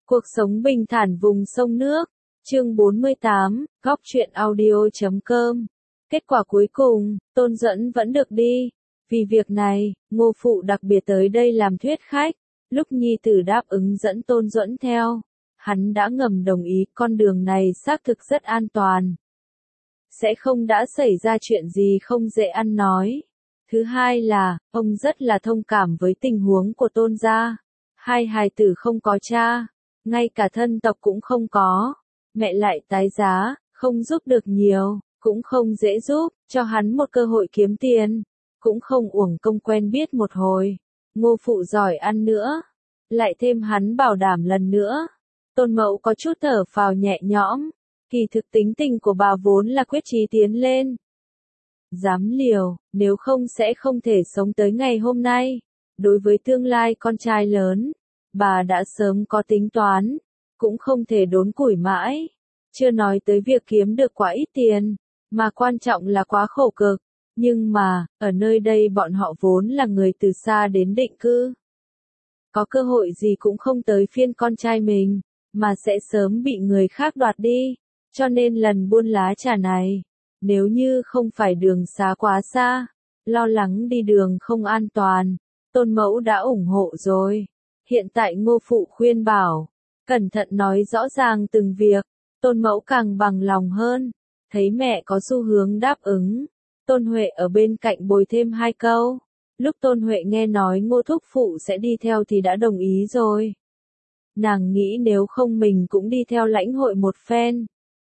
Cuộc sống bình thản vùng sông nước. Chương 48, Góc truyện audio.com. Kết quả cuối cùng, Tôn Duẫn vẫn được đi. Vì việc này, Ngô Phụ đặc biệt tới đây làm thuyết khách. Lúc nhi tử đáp ứng dẫn Tôn Duẫn theo, hắn đã ngầm đồng ý con đường này xác thực rất an toàn. Sẽ không đã xảy ra chuyện gì không dễ ăn nói. Thứ hai là, ông rất là thông cảm với tình huống của Tôn gia. Hai hài tử không có cha, ngay cả thân tộc cũng không có. Mẹ lại tái giá, không giúp được nhiều, cũng không dễ giúp, cho hắn một cơ hội kiếm tiền. Cũng không uổng công quen biết một hồi. Ngô Phụ giỏi ăn nữa. Lại thêm hắn bảo đảm lần nữa. Tôn Mẫu có chút thở phào nhẹ nhõm. Kỳ thực tính tình của bà vốn là quyết chí tiến lên. Dám liều, nếu không sẽ không thể sống tới ngày hôm nay. Đối với tương lai con trai lớn, bà đã sớm có tính toán, cũng không thể đốn củi mãi. Chưa nói tới việc kiếm được quá ít tiền, mà quan trọng là quá khổ cực. Nhưng mà, ở nơi đây bọn họ vốn là người từ xa đến định cư. Có cơ hội gì cũng không tới phiên con trai mình, mà sẽ sớm bị người khác đoạt đi. Cho nên lần buôn lá trà này, nếu như không phải đường xá quá xa, lo lắng đi đường không an toàn, Tôn Mẫu đã ủng hộ rồi. Hiện tại Ngô Phụ khuyên bảo, cẩn thận nói rõ ràng từng việc, Tôn Mẫu càng bằng lòng hơn. Thấy mẹ có xu hướng đáp ứng, Tôn Huệ ở bên cạnh bồi thêm hai câu. Lúc Tôn Huệ nghe nói Ngô Thúc Phụ sẽ đi theo thì đã đồng ý rồi. Nàng nghĩ nếu không mình cũng đi theo lãnh hội một phen.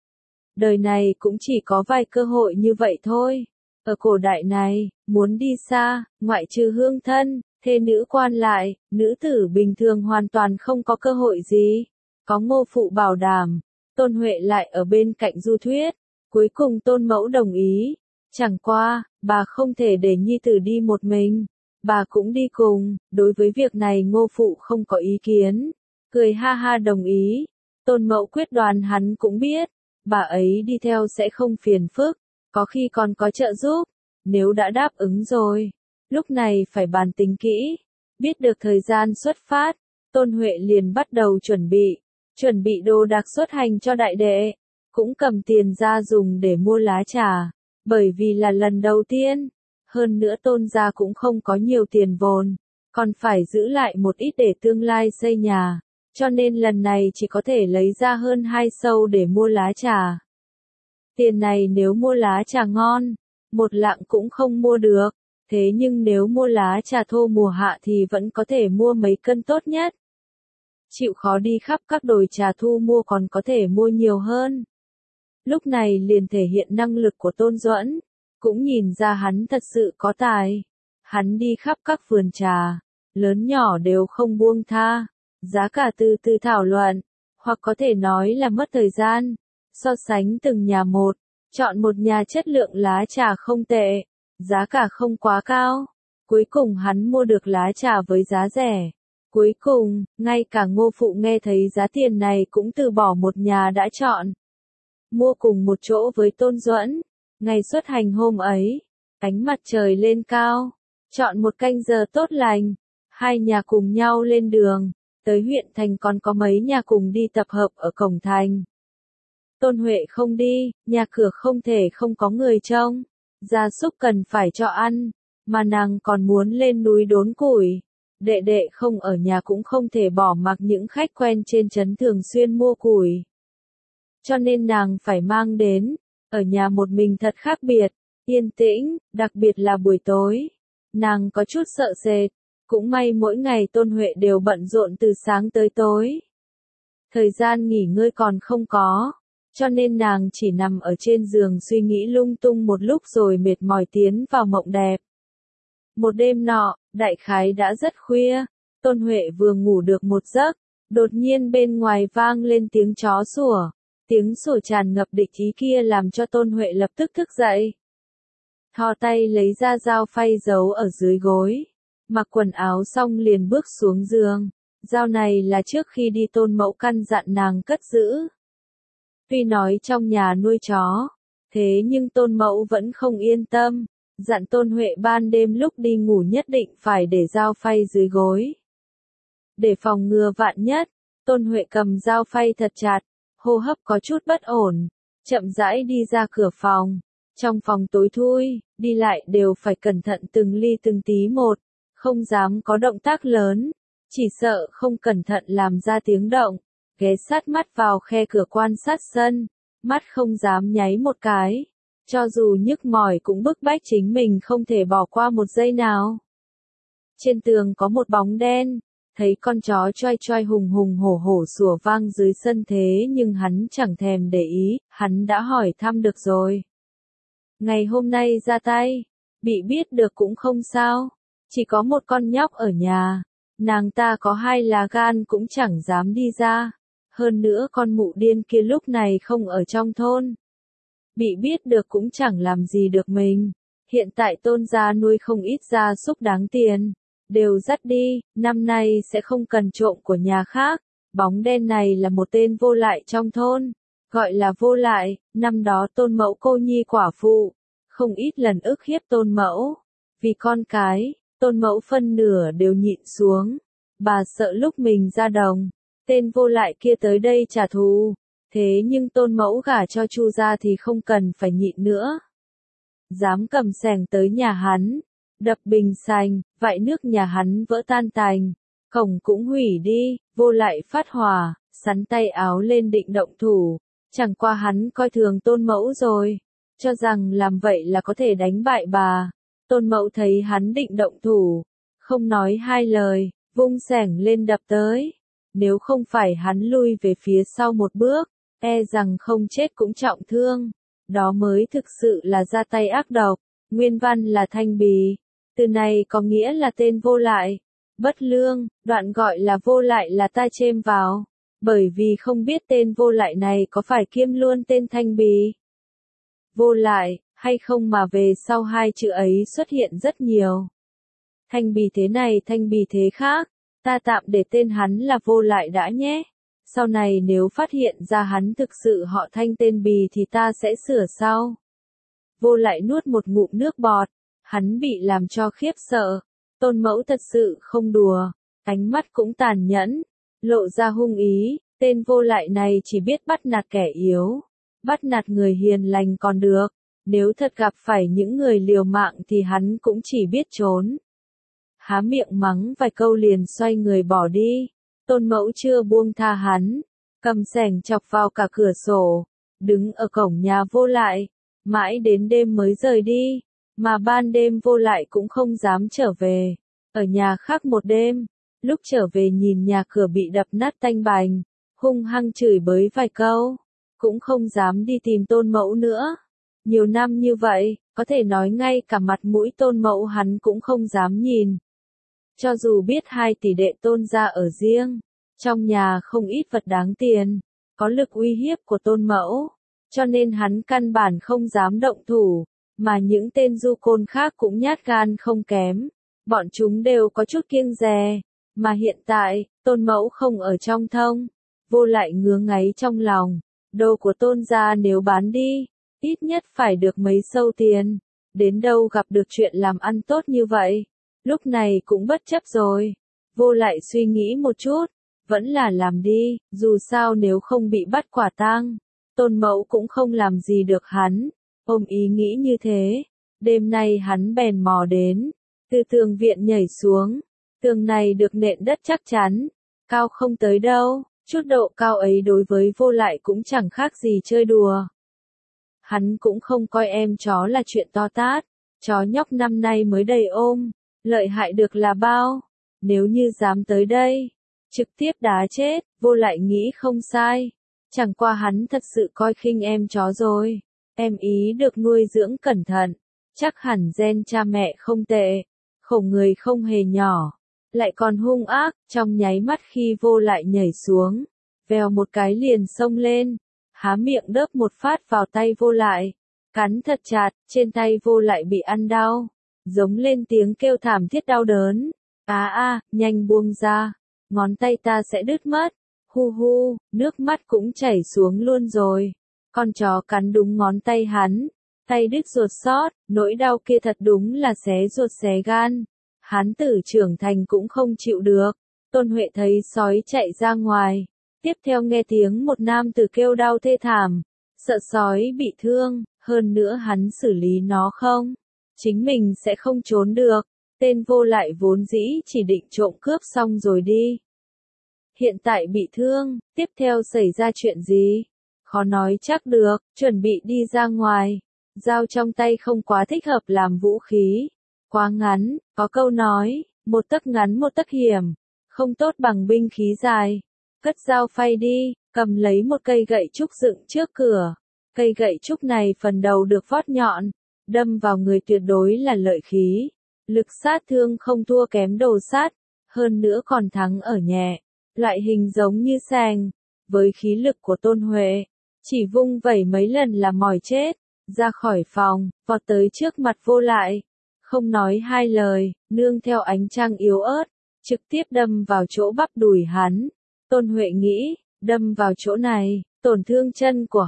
Đời này cũng chỉ có vài cơ hội như vậy thôi. Ở cổ đại này, muốn đi xa, ngoại trừ hương thân, thê nữ quan lại, nữ tử bình thường hoàn toàn không có cơ hội gì. Có Ngô Phụ bảo đảm, Tôn Huệ lại ở bên cạnh du thuyết. Cuối cùng Tôn Mẫu đồng ý. Chẳng qua, bà không thể để nhi tử đi một mình. Bà cũng đi cùng, đối với việc này Ngô Phụ không có ý kiến. Cười ha ha đồng ý. Tôn Mẫu quyết đoán hắn cũng biết. Bà ấy đi theo sẽ không phiền phức, có khi còn có trợ giúp. Nếu đã đáp ứng rồi, lúc này phải bàn tính kỹ. Biết được thời gian xuất phát, Tôn Huệ liền bắt đầu chuẩn bị đồ đạc xuất hành cho đại đệ. Cũng cầm tiền ra dùng để mua lá trà, bởi vì là lần đầu tiên. Hơn nữa Tôn gia cũng không có nhiều tiền vốn, còn phải giữ lại một ít để tương lai xây nhà. Cho nên lần này chỉ có thể lấy ra hơn 2 sâu để mua lá trà. Tiền này nếu mua lá trà ngon, một lạng cũng không mua được. Thế nhưng nếu mua lá trà thô mùa hạ thì vẫn có thể mua mấy cân tốt nhất. Chịu khó đi khắp các đồi trà thu mua còn có thể mua nhiều hơn. Lúc này liền thể hiện năng lực của Tôn Duẫn, cũng nhìn ra hắn thật sự có tài. Hắn đi khắp các vườn trà, lớn nhỏ đều không buông tha. Giá cả từ từ thảo luận, hoặc có thể nói là mất thời gian, so sánh từng nhà một, chọn một nhà chất lượng lá trà không tệ, giá cả không quá cao. Cuối cùng hắn mua được lá trà với giá rẻ. Cuối cùng, ngay cả Ngô Phụ nghe thấy giá tiền này cũng từ bỏ một nhà đã chọn. Mua cùng một chỗ với Tôn Duẫn. Ngày xuất hành hôm ấy, ánh mặt trời lên cao, chọn một canh giờ tốt lành, hai nhà cùng nhau lên đường. Tới huyện thành còn có mấy nhà cùng đi tập hợp ở cổng thành. Tôn Huệ không đi, nhà cửa không thể không có người trông. Gia súc cần phải cho ăn, mà nàng còn muốn lên núi đốn củi. Đệ đệ không ở nhà cũng không thể bỏ mặc những khách quen trên trấn thường xuyên mua củi. Cho nên nàng phải mang đến, ở nhà một mình thật khác biệt, yên tĩnh, đặc biệt là buổi tối. Nàng có chút sợ sệt. Cũng may mỗi ngày Tôn Huệ đều bận rộn từ sáng tới tối. Thời gian nghỉ ngơi còn không có, cho nên nàng chỉ nằm ở trên giường suy nghĩ lung tung một lúc rồi mệt mỏi tiến vào mộng đẹp. Một đêm nọ, đại khái đã rất khuya, Tôn Huệ vừa ngủ được một giấc, đột nhiên bên ngoài vang lên tiếng chó sủa. Tiếng sủa tràn ngập địch ý kia làm cho Tôn Huệ lập tức thức dậy. Thò tay lấy ra dao phay giấu ở dưới gối. Mặc quần áo xong liền bước xuống giường. Dao này là trước khi đi Tôn Mẫu căn dặn nàng cất giữ. Tuy nói trong nhà nuôi chó, thế nhưng Tôn Mẫu vẫn không yên tâm. Dặn Tôn Huệ ban đêm lúc đi ngủ nhất định phải để dao phay dưới gối. Để phòng ngừa vạn nhất, Tôn Huệ cầm dao phay thật chặt, hô hấp có chút bất ổn, chậm rãi đi ra cửa phòng. Trong phòng tối thui, đi lại đều phải cẩn thận từng ly từng tí một, không dám có động tác lớn, chỉ sợ không cẩn thận làm ra tiếng động, ghé sát mắt vào khe cửa quan sát sân, mắt không dám nháy một cái, cho dù nhức mỏi cũng bức bách chính mình không thể bỏ qua một giây nào. Trên tường có một bóng đen, thấy con chó choai choai hùng hùng hổ hổ sủa vang dưới sân thế nhưng hắn chẳng thèm để ý, hắn đã hỏi thăm được rồi. Ngày hôm nay ra tay, bị biết được cũng không sao, chỉ có một con nhóc ở nhà, nàng ta có 2 lá gan cũng chẳng dám đi ra, hơn nữa con mụ điên kia lúc này không ở trong thôn. Bị biết được cũng chẳng làm gì được mình, hiện tại Tôn gia nuôi không ít gia súc đáng tiền, đều dắt đi, năm nay sẽ không cần trộm của nhà khác, bóng đen này là một tên vô lại trong thôn. Gọi là vô lại, năm đó Tôn mẫu cô nhi quả phụ, không ít lần ức hiếp Tôn mẫu. Vì con cái, Tôn mẫu phân nửa đều nhịn xuống. Bà sợ lúc mình ra đồng, tên vô lại kia tới đây trả thù. Thế nhưng Tôn mẫu gả cho Chu gia thì không cần phải nhịn nữa. Dám cầm xẻng tới nhà hắn, đập bình sành, vại nước nhà hắn vỡ tan tành. Cổng cũng hủy đi, vô lại phát hỏa, sắn tay áo lên định động thủ. Chẳng qua hắn coi thường Tôn mẫu rồi, cho rằng làm vậy là có thể đánh bại bà. Tôn mẫu thấy hắn định động thủ, không nói 2 lời, vung xẻng lên đập tới. Nếu không phải hắn lui về phía sau một bước, e rằng không chết cũng trọng thương. Đó mới thực sự là ra tay ác độc. Nguyên văn là thanh bì. Từ này có nghĩa là tên vô lại, bất lương, đoạn gọi là vô lại là ta chêm vào. Bởi vì không biết tên vô lại này có phải kiêm luôn tên thanh bì. Vô lại, hay không mà về sau 2 chữ ấy xuất hiện rất nhiều. Thanh bì thế này thanh bì thế khác, ta tạm để tên hắn là vô lại đã nhé. Sau này nếu phát hiện ra hắn thực sự họ Thanh tên bì thì ta sẽ sửa sau. Vô lại nuốt một ngụm nước bọt, hắn bị làm cho khiếp sợ. Tôn mẫu thật sự không đùa, ánh mắt cũng tàn nhẫn, lộ ra hung ý. Tên vô lại này chỉ biết bắt nạt kẻ yếu, bắt nạt người hiền lành còn được. Nếu thật gặp phải những người liều mạng thì hắn cũng chỉ biết trốn. Há miệng mắng vài câu liền xoay người bỏ đi. Tôn mẫu chưa buông tha hắn, cầm xẻng chọc vào cả cửa sổ, đứng ở cổng nhà vô lại, mãi đến đêm mới rời đi, mà ban đêm vô lại cũng không dám trở về, ở nhà khác một đêm, lúc trở về nhìn nhà cửa bị đập nát tanh bành, hung hăng chửi bới vài câu, cũng không dám đi tìm Tôn mẫu nữa. Nhiều năm như vậy, có thể nói ngay cả mặt mũi Tôn mẫu hắn cũng không dám nhìn. Cho dù biết 2 tỷ đệ Tôn gia ở riêng, trong nhà không ít vật đáng tiền, có lực uy hiếp của Tôn mẫu, cho nên hắn căn bản không dám động thủ, mà những tên du côn khác cũng nhát gan không kém, bọn chúng đều có chút kiêng dè, mà hiện tại, Tôn mẫu không ở trong thông, vô lại ngứa ngáy trong lòng, đồ của Tôn gia nếu bán đi, ít nhất phải được mấy sâu tiền, đến đâu gặp được chuyện làm ăn tốt như vậy. Lúc này cũng bất chấp rồi, vô lại suy nghĩ một chút, vẫn là làm đi, dù sao nếu không bị bắt quả tang, Tôn mẫu cũng không làm gì được hắn, ôm ý nghĩ như thế, đêm nay hắn bèn mò đến, từ tường viện nhảy xuống, tường này được nện đất chắc chắn, cao không tới đâu, chút độ cao ấy đối với vô lại cũng chẳng khác gì chơi đùa. Hắn cũng không coi em chó là chuyện to tát, chó nhóc năm nay mới đầy ôm. Lợi hại được là bao, nếu như dám tới đây, trực tiếp đá chết, vô lại nghĩ không sai. Chẳng qua hắn thật sự coi khinh em chó rồi, em ý được nuôi dưỡng cẩn thận, chắc hẳn gen cha mẹ không tệ, khổ người không hề nhỏ, lại còn hung ác, trong nháy mắt khi vô lại nhảy xuống, vèo một cái liền xông lên, há miệng đớp một phát vào tay vô lại, cắn thật chặt, trên tay vô lại bị ăn đau. Giống lên tiếng kêu thảm thiết đau đớn. Nhanh buông ra, ngón tay ta sẽ đứt mất. Hu hu, nước mắt cũng chảy xuống luôn rồi. Con chó cắn đúng ngón tay hắn, tay đứt ruột xót, nỗi đau kia thật đúng là xé ruột xé gan. Hắn tử trưởng thành cũng không chịu được. Tôn Huệ thấy sói chạy ra ngoài, Tiếp theo nghe tiếng một nam tử kêu đau thê thảm, sợ sói bị thương, hơn nữa hắn xử lý nó không, chính mình sẽ không trốn được. Tên vô lại vốn dĩ chỉ định trộm cướp xong rồi đi. Hiện tại bị thương, tiếp theo xảy ra chuyện gì? Khó nói chắc được, chuẩn bị đi ra ngoài. Dao trong tay không quá thích hợp làm vũ khí. Quá ngắn, có câu nói, một tấc ngắn một tấc hiểm, không tốt bằng binh khí dài. Cất dao phay đi, cầm lấy một cây gậy trúc dựng trước cửa. Cây gậy trúc này phần đầu được vót nhọn, đâm vào người tuyệt đối là lợi khí. Lực sát thương không thua kém đồ sát, hơn nữa còn thắng ở nhẹ. Loại hình giống như sàng, với khí lực của Tôn Huệ, chỉ vung vẩy mấy lần là mỏi chết, ra khỏi phòng, vọt tới trước mặt vô lại. Không nói hai lời, nương theo ánh trăng yếu ớt, trực tiếp đâm vào chỗ bắp đùi hắn. Tôn Huệ nghĩ, đâm vào chỗ này, tổn thương chân của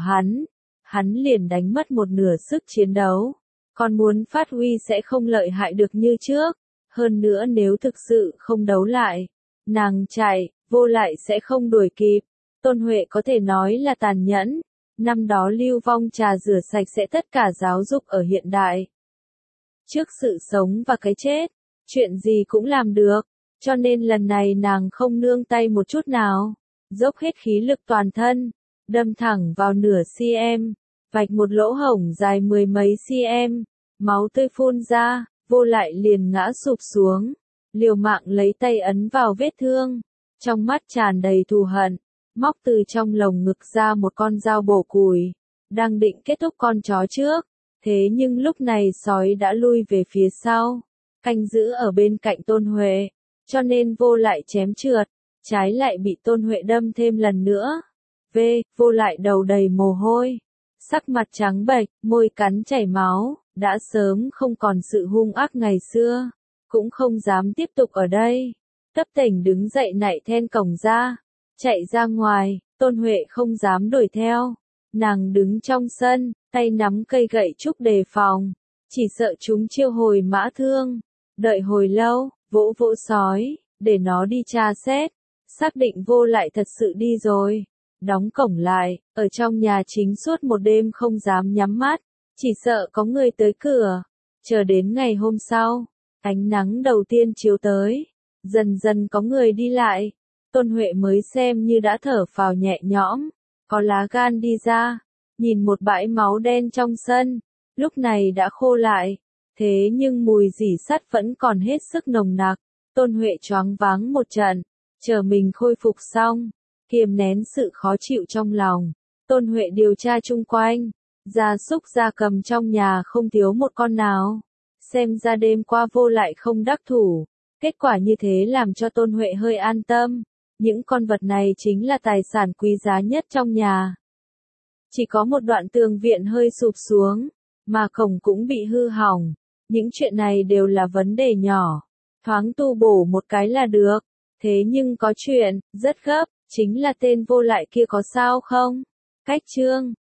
hắn liền đánh mất một nửa sức chiến đấu. Còn muốn phát huy sẽ không lợi hại được như trước, hơn nữa nếu thực sự không đấu lại, nàng chạy, vô lại sẽ không đuổi kịp. Tôn Huệ có thể nói là tàn nhẫn, năm đó Lưu Vong Trà rửa sạch sẽ tất cả giáo dục ở hiện đại. Trước sự sống và cái chết, chuyện gì cũng làm được, cho nên lần này nàng không nương tay một chút nào, dốc hết khí lực toàn thân, đâm thẳng vào nửa cm, vạch một lỗ hổng dài mười mấy cm, máu tươi phun ra, vô lại liền ngã sụp xuống, liều mạng lấy tay ấn vào vết thương, trong mắt tràn đầy thù hận, móc từ trong lồng ngực ra một con dao bổ củi, đang định kết thúc con chó trước, thế nhưng lúc này sói đã lui về phía sau, canh giữ ở bên cạnh Tôn Huệ, cho nên vô lại chém trượt, trái lại bị Tôn Huệ đâm thêm lần nữa. Vô lại đầu đầy mồ hôi, sắc mặt trắng bệch, môi cắn chảy máu, đã sớm không còn sự hung ác ngày xưa, cũng không dám tiếp tục ở đây. Tấp tỉnh đứng dậy nạy then cổng ra, chạy ra ngoài, Tôn Huệ không dám đuổi theo. Nàng đứng trong sân, tay nắm cây gậy trúc đề phòng, chỉ sợ chúng chiêu hồi mã thương. Đợi hồi lâu, vỗ vỗ sói, để nó đi tra xét, xác định vô lại thật sự đi rồi. Đóng cổng lại, ở trong nhà chính suốt một đêm không dám nhắm mắt, chỉ sợ có người tới cửa. Chờ đến ngày hôm sau, ánh nắng đầu tiên chiếu tới, dần dần có người đi lại, Tôn Huệ mới xem như đã thở phào nhẹ nhõm, có lá gan đi ra, nhìn một bãi máu đen trong sân, lúc này đã khô lại, thế nhưng mùi rỉ sắt vẫn còn hết sức nồng nặc. Tôn Huệ choáng váng một trận, chờ mình khôi phục xong, kiềm nén sự khó chịu trong lòng. Tôn Huệ điều tra chung quanh, gia súc gia cầm trong nhà không thiếu một con nào. Xem ra đêm qua vô lại không đắc thủ, kết quả như thế làm cho Tôn Huệ hơi an tâm. Những con vật này chính là tài sản quý giá nhất trong nhà. Chỉ có một đoạn tường viện hơi sụp xuống, mà cổng cũng bị hư hỏng. Những chuyện này đều là vấn đề nhỏ, thoáng tu bổ một cái là được. Thế nhưng có chuyện, rất gấp, chính là tên vô lại kia có sao không? Cách chương